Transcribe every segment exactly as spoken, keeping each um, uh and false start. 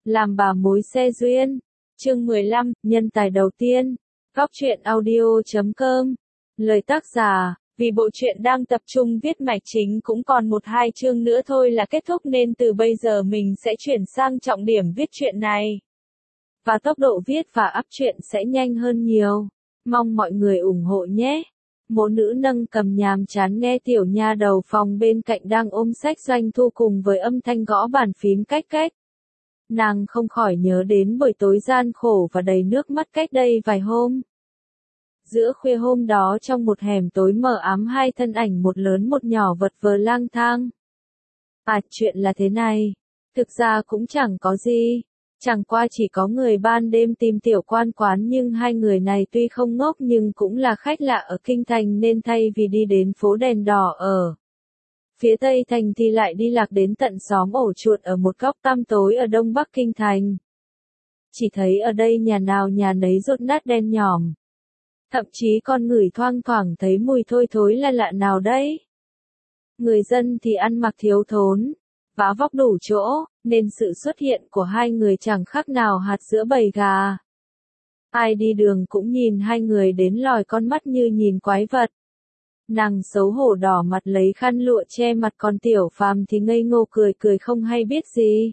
Làm bà mối xe duyên. Chương mười lăm, nhân tài đầu tiên. Góc truyện audio chấm com. Lời tác giả, vì bộ truyện đang tập trung viết mạch chính cũng còn một hai chương nữa thôi là kết thúc nên từ bây giờ mình sẽ chuyển sang trọng điểm viết truyện này. Và tốc độ viết và up truyện sẽ nhanh hơn nhiều. Mong mọi người ủng hộ nhé. Một nữ nâng cầm nhàm chán nghe tiểu nha đầu phòng bên cạnh đang ôm sách doanh thu cùng với âm thanh gõ bàn phím cách cách. Nàng không khỏi nhớ đến buổi tối gian khổ và đầy nước mắt cách đây vài hôm. Giữa khuya hôm đó trong một hẻm tối mờ ám hai thân ảnh một lớn một nhỏ vật vờ lang thang. À, chuyện là thế này. Thực ra cũng chẳng có gì. Chẳng qua chỉ có người ban đêm tìm tiểu quan quán nhưng hai người này tuy không ngốc nhưng cũng là khách lạ ở kinh thành nên thay vì đi đến phố đèn đỏ ở phía tây thành thì lại đi lạc đến tận xóm ổ chuột ở một góc tăm tối ở đông bắc kinh thành. Chỉ thấy ở đây nhà nào nhà nấy rốt nát đen nhòm. Thậm chí con ngửi thoang thoảng thấy mùi thôi thối là lạ nào đấy. Người dân thì ăn mặc thiếu thốn, vá vóc đủ chỗ, nên sự xuất hiện của hai người chẳng khác nào hạt giữa bầy gà. Ai đi đường cũng nhìn hai người đến lòi con mắt như nhìn quái vật. Nàng xấu hổ đỏ mặt lấy khăn lụa che mặt, còn Tiểu Phàm thì ngây ngô cười cười không hay biết gì.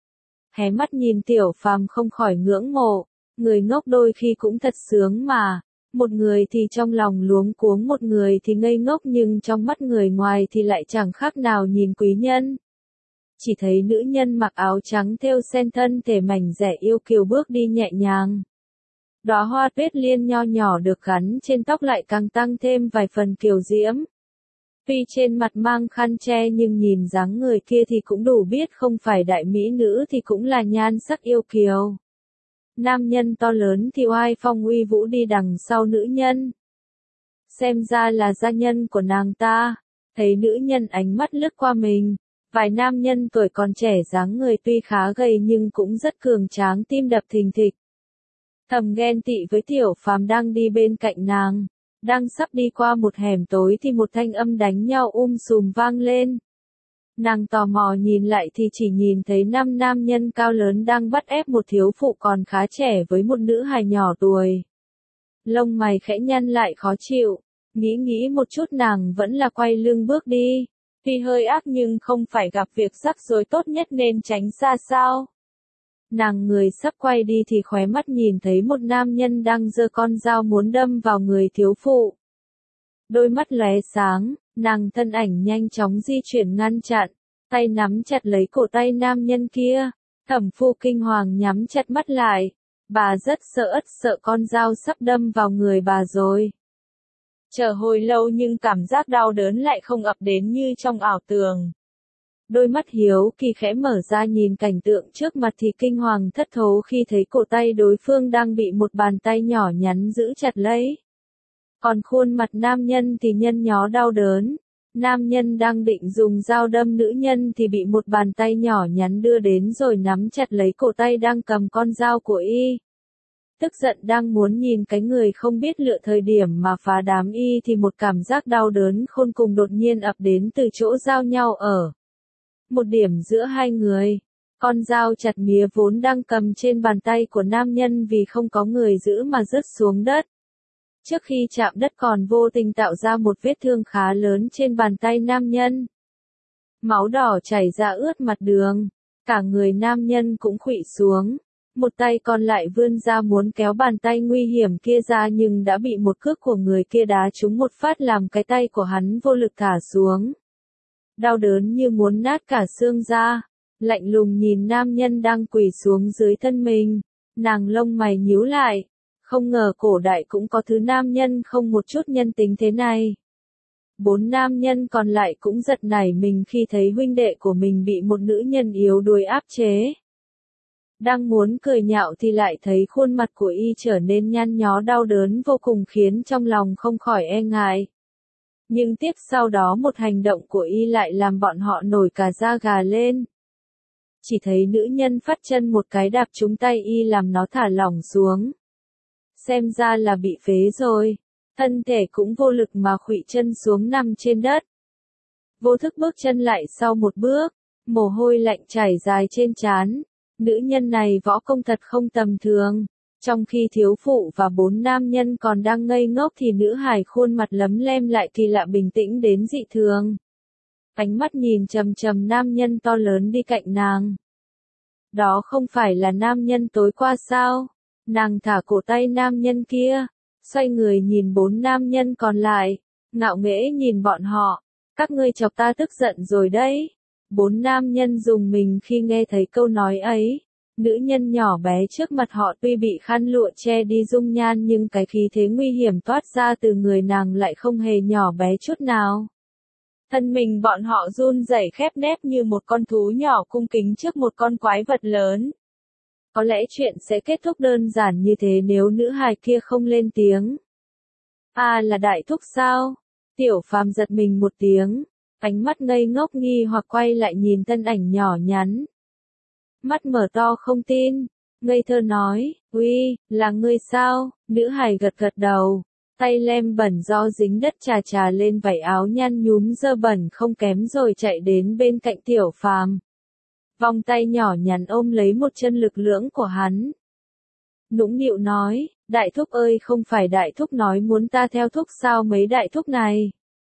Hé mắt nhìn Tiểu Phàm không khỏi ngưỡng mộ, người ngốc đôi khi cũng thật sướng mà. Một người thì trong lòng luống cuống, một người thì ngây ngốc nhưng trong mắt người ngoài thì lại chẳng khác nào nhìn quý nhân. Chỉ thấy nữ nhân mặc áo trắng thêu sen thân thể mảnh dẻ yêu kiều bước đi nhẹ nhàng. Đóa hoa tuyết liên nho nhỏ được gắn trên tóc lại càng tăng thêm vài phần kiều diễm. Tuy trên mặt mang khăn che nhưng nhìn dáng người kia thì cũng đủ biết không phải đại mỹ nữ thì cũng là nhan sắc yêu kiều. Nam nhân to lớn thì oai phong uy vũ đi đằng sau nữ nhân. Xem ra là gia nhân của nàng ta. Thấy nữ nhân ánh mắt lướt qua mình. Vài nam nhân tuổi còn trẻ dáng người tuy khá gầy nhưng cũng rất cường tráng, tim đập thình thịch. Thầm ghen tị với Tiểu Phàm đang đi bên cạnh nàng. Đang sắp đi qua một hẻm tối thì một thanh âm đánh nhau um sùm vang lên. Nàng tò mò nhìn lại thì chỉ nhìn thấy năm nam nhân cao lớn đang bắt ép một thiếu phụ còn khá trẻ với một nữ hài nhỏ tuổi. Lông mày khẽ nhăn lại khó chịu, nghĩ nghĩ một chút nàng vẫn là quay lưng bước đi. Tuy hơi ác nhưng không phải gặp việc rắc rối tốt nhất nên tránh xa sao. Nàng người sắp quay đi thì khóe mắt nhìn thấy một nam nhân đang giơ con dao muốn đâm vào người thiếu phụ. Đôi mắt lóe sáng, nàng thân ảnh nhanh chóng di chuyển ngăn chặn, tay nắm chặt lấy cổ tay nam nhân kia. Thẩm Phu kinh hoàng nhắm chặt mắt lại, bà rất sợ ất sợ con dao sắp đâm vào người bà rồi. Chờ hồi lâu nhưng cảm giác đau đớn lại không ập đến như trong ảo tưởng. Đôi mắt hiếu kỳ khẽ mở ra nhìn cảnh tượng trước mặt thì kinh hoàng thất thố khi thấy cổ tay đối phương đang bị một bàn tay nhỏ nhắn giữ chặt lấy. Còn khuôn mặt nam nhân thì nhăn nhó đau đớn. Nam nhân đang định dùng dao đâm nữ nhân thì bị một bàn tay nhỏ nhắn đưa đến rồi nắm chặt lấy cổ tay đang cầm con dao của y. Tức giận đang muốn nhìn cái người không biết lựa thời điểm mà phá đám y thì một cảm giác đau đớn khôn cùng đột nhiên ập đến từ chỗ giao nhau ở một điểm giữa hai người. Con dao chặt mía vốn đang cầm trên bàn tay của nam nhân vì không có người giữ mà rớt xuống đất. Trước khi chạm đất còn vô tình tạo ra một vết thương khá lớn trên bàn tay nam nhân. Máu đỏ chảy ra ướt mặt đường, cả người nam nhân cũng khuỵu xuống. Một tay còn lại vươn ra muốn kéo bàn tay nguy hiểm kia ra nhưng đã bị một cước của người kia đá trúng một phát làm cái tay của hắn vô lực thả xuống. Đau đớn như muốn nát cả xương ra, lạnh lùng nhìn nam nhân đang quỳ xuống dưới thân mình, nàng lông mày nhíu lại, không ngờ cổ đại cũng có thứ nam nhân không một chút nhân tính thế này. Bốn nam nhân còn lại cũng giật nảy mình khi thấy huynh đệ của mình bị một nữ nhân yếu đuối áp chế. Đang muốn cười nhạo thì lại thấy khuôn mặt của y trở nên nhăn nhó đau đớn vô cùng khiến trong lòng không khỏi e ngại. Nhưng tiếp sau đó một hành động của y lại làm bọn họ nổi cả da gà lên. Chỉ thấy nữ nhân phát chân một cái đạp trúng tay y làm nó thả lỏng xuống. Xem ra là bị phế rồi. Thân thể cũng vô lực mà khuỵu chân xuống nằm trên đất. Vô thức bước chân lại sau một bước, mồ hôi lạnh chảy dài trên trán. Nữ nhân này võ công thật không tầm thường. Trong khi thiếu phụ và bốn nam nhân còn đang ngây ngốc thì nữ hài khuôn mặt lấm lem lại kỳ lạ bình tĩnh đến dị thường. Ánh mắt nhìn trầm trầm nam nhân to lớn đi cạnh nàng. Đó không phải là nam nhân tối qua sao? Nàng thả cổ tay nam nhân kia, xoay người nhìn bốn nam nhân còn lại, ngạo nghễ nhìn bọn họ. Các ngươi chọc ta tức giận rồi đấy. Bốn nam nhân rùng mình khi nghe thấy câu nói ấy. Nữ nhân nhỏ bé trước mặt họ tuy bị khăn lụa che đi dung nhan nhưng cái khí thế nguy hiểm toát ra từ người nàng lại không hề nhỏ bé chút nào. Thân mình bọn họ run rẩy khép nép như một con thú nhỏ cung kính trước một con quái vật lớn. Có lẽ chuyện sẽ kết thúc đơn giản như thế nếu nữ hài kia không lên tiếng. À là đại thúc sao? Tiểu Phàm giật mình một tiếng, ánh mắt ngây ngốc nghi hoặc quay lại nhìn thân ảnh nhỏ nhắn. Mắt mở to không tin, ngây thơ nói, uy, là ngươi sao? Nữ hài gật gật đầu, tay lem bẩn do dính đất chà chà lên vảy áo nhăn nhúm dơ bẩn không kém rồi chạy đến bên cạnh Tiểu Phàm. Vòng tay nhỏ nhắn ôm lấy một chân lực lưỡng của hắn. Nũng nịu nói, đại thúc ơi không phải đại thúc nói muốn ta theo thúc sao mấy đại thúc này?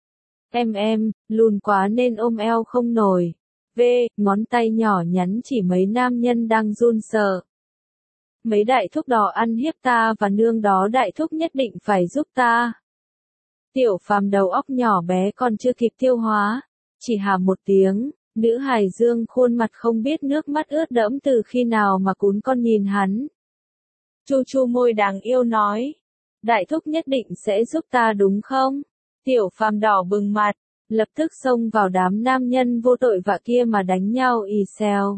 Em em, lùn quá nên ôm eo không nổi. V, ngón tay nhỏ nhắn chỉ mấy nam nhân đang run sợ. Mấy đại thúc đó ăn hiếp ta và nương đó đại thúc nhất định phải giúp ta. Tiểu Phàm đầu óc nhỏ bé còn chưa kịp tiêu hóa, chỉ hà một tiếng, nữ hài dương khuôn mặt không biết nước mắt ướt đẫm từ khi nào mà cún con nhìn hắn. Chu chu môi đáng yêu nói, đại thúc nhất định sẽ giúp ta đúng không? Tiểu Phàm đỏ bừng mặt, lập tức xông vào đám nam nhân vô tội vạ kia mà đánh nhau ì xèo.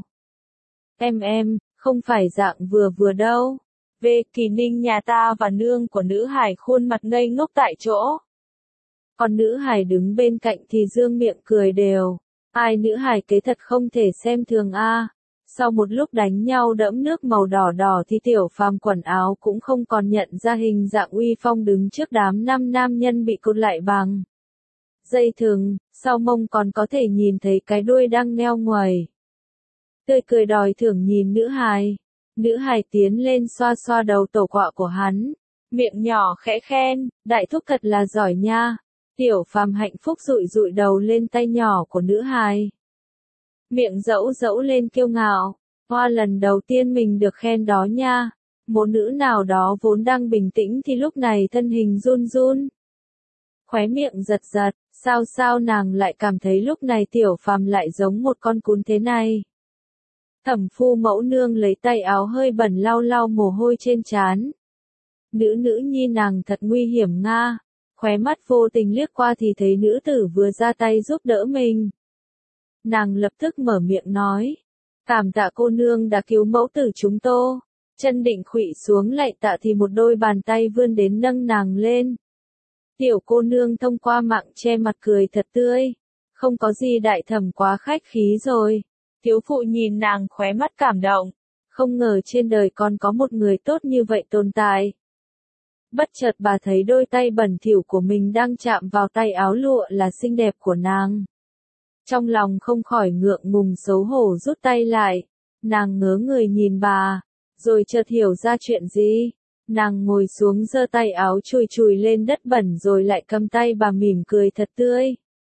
Em em, không phải dạng vừa vừa đâu. Về Kỳ Ninh nhà ta và nương của nữ hài khuôn mặt ngây ngốc tại chỗ. Còn nữ hài đứng bên cạnh thì dương miệng cười đều. Ai nữ hài kế thật không thể xem thường a. Sau một lúc đánh nhau đẫm nước màu đỏ đỏ thì Tiểu Phàm quần áo cũng không còn nhận ra hình dạng uy phong đứng trước đám năm nam nhân bị cột lại bằng dây thừng, sau mông còn có thể nhìn thấy cái đuôi đang neo ngoài. Tươi cười đòi thưởng nhìn nữ hài. Nữ hài tiến lên xoa xoa đầu tổ quạ của hắn. Miệng nhỏ khẽ khen, đại thúc thật là giỏi nha. Tiểu Phàm hạnh phúc dụi dụi đầu lên tay nhỏ của nữ hài. Miệng dẫu dẫu lên kiêu ngạo. Hoa lần đầu tiên mình được khen đó nha. Một nữ nào đó vốn đang bình tĩnh thì lúc này thân hình run run. Khóe miệng giật giật, sao sao nàng lại cảm thấy lúc này Tiểu Phàm lại giống một con cún thế này. Thẩm phu mẫu nương lấy tay áo hơi bẩn lau lau mồ hôi trên trán. Nữ nữ nhi nàng thật nguy hiểm nga. Khóe mắt vô tình liếc qua thì thấy nữ tử vừa ra tay giúp đỡ mình. Nàng lập tức mở miệng nói. Cảm tạ cô nương đã cứu mẫu tử chúng tô. Chân định khuỵu xuống lạy tạ thì một đôi bàn tay vươn đến nâng nàng lên. Tiểu cô nương thông qua mạng che mặt cười thật tươi. Không có gì đại thẩm quá khách khí rồi. Thiếu phụ nhìn nàng khóe mắt cảm động. Không ngờ trên đời còn có một người tốt như vậy tồn tại. Bất chợt bà thấy đôi tay bẩn thỉu của mình đang chạm vào tay áo lụa là xinh đẹp của nàng. Trong lòng không khỏi ngượng ngùng xấu hổ rút tay lại. Nàng ngớ người nhìn bà, rồi chợt hiểu ra chuyện gì. Nàng ngồi xuống giơ tay áo chùi chùi lên đất bẩn rồi lại cầm tay bà mỉm cười thật tươi.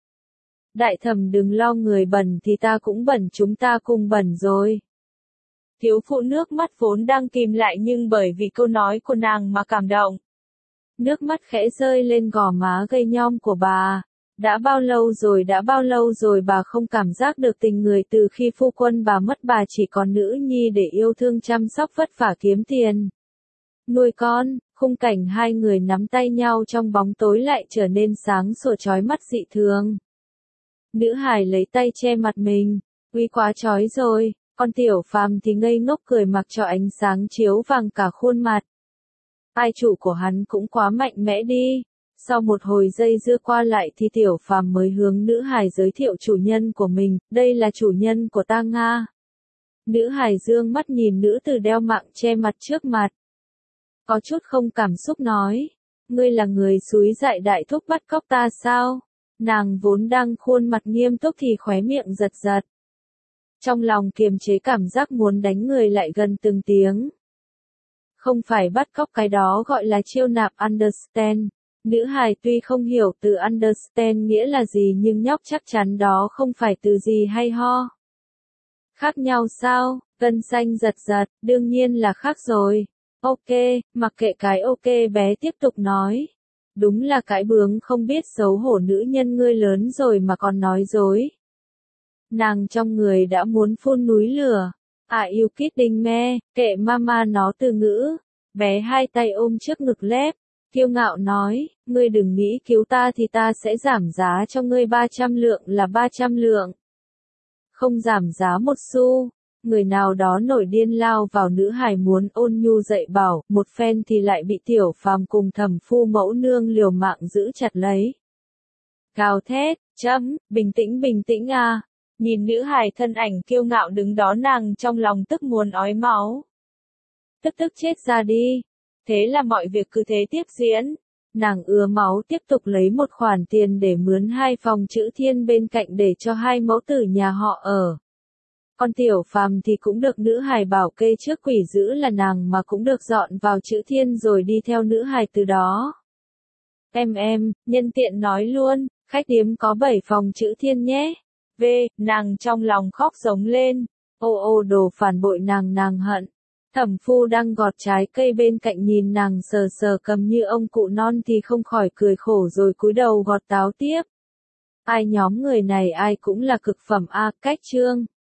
Đại thẩm đừng lo người bẩn thì ta cũng bẩn chúng ta cùng bẩn rồi. Thiếu phụ nước mắt vốn đang kìm lại nhưng bởi vì câu nói của nàng mà cảm động. Nước mắt khẽ rơi lên gò má gầy nhom của bà. Đã bao lâu rồi đã bao lâu rồi bà không cảm giác được tình người từ khi phu quân bà mất bà chỉ còn nữ nhi để yêu thương chăm sóc vất vả kiếm tiền. Nuôi con, khung cảnh hai người nắm tay nhau trong bóng tối lại trở nên sáng sủa chói mắt dị thường. Nữ hài lấy tay che mặt mình, uy quá chói rồi, con Tiểu Phàm thì ngây ngốc cười mặc cho ánh sáng chiếu vàng cả khuôn mặt. Ai chủ của hắn cũng quá mạnh mẽ đi. Sau một hồi dây dưa qua lại thì Tiểu Phàm mới hướng nữ hài giới thiệu chủ nhân của mình, đây là chủ nhân của ta Nga. Nữ hài dương mắt nhìn nữ tử đeo mạng che mặt trước mặt. Có chút không cảm xúc nói, ngươi là người xúi dại đại thúc bắt cóc ta sao? Nàng vốn đang khuôn mặt nghiêm túc thì khóe miệng giật giật. Trong lòng kiềm chế cảm giác muốn đánh người lại gần từng tiếng. Không phải bắt cóc, cái đó gọi là chiêu nạp understand. Nữ hài tuy không hiểu từ understand nghĩa là gì nhưng nhóc chắc chắn đó không phải từ gì hay ho. Khác nhau sao? Gân xanh giật giật, đương nhiên là khác rồi. Ok, mặc kệ cái ok bé tiếp tục nói. Đúng là cái bướng không biết xấu hổ nữ nhân ngươi lớn rồi mà còn nói dối. Nàng trong người đã muốn phun núi lửa. À you kidding me, kệ mama nó từ ngữ. Bé hai tay ôm trước ngực lép, kiêu ngạo nói, ngươi đừng nghĩ cứu ta thì ta sẽ giảm giá cho ngươi ba trăm lượng là ba trăm lượng. Không giảm giá một xu. Người nào đó nổi điên lao vào nữ hài muốn ôn nhu dạy bảo, một phen thì lại bị tiểu phàm cùng thẩm phu mẫu nương liều mạng giữ chặt lấy. Gào thét, chấm, bình tĩnh bình tĩnh à. Nhìn nữ hài thân ảnh kiêu ngạo đứng đó nàng trong lòng tức muốn ói máu. Tức tức chết ra đi. Thế là mọi việc cứ thế tiếp diễn. Nàng ứa máu tiếp tục lấy một khoản tiền để mướn hai phòng chữ thiên bên cạnh để cho hai mẫu tử nhà họ ở. Còn tiểu phàm thì cũng được nữ hài bảo kê trước quỷ dữ là nàng mà cũng được dọn vào chữ thiên rồi đi theo nữ hài từ đó. Em em, nhân tiện nói luôn, khách điếm có bảy phòng chữ thiên nhé. V, nàng trong lòng khóc giống lên. Ô ô đồ phản bội nàng nàng hận. Thẩm phu đang gọt trái cây bên cạnh nhìn nàng sờ sờ cầm như ông cụ non thì không khỏi cười khổ rồi cúi đầu gọt táo tiếp. Ai nhóm người này ai cũng là cực phẩm a, cách chương.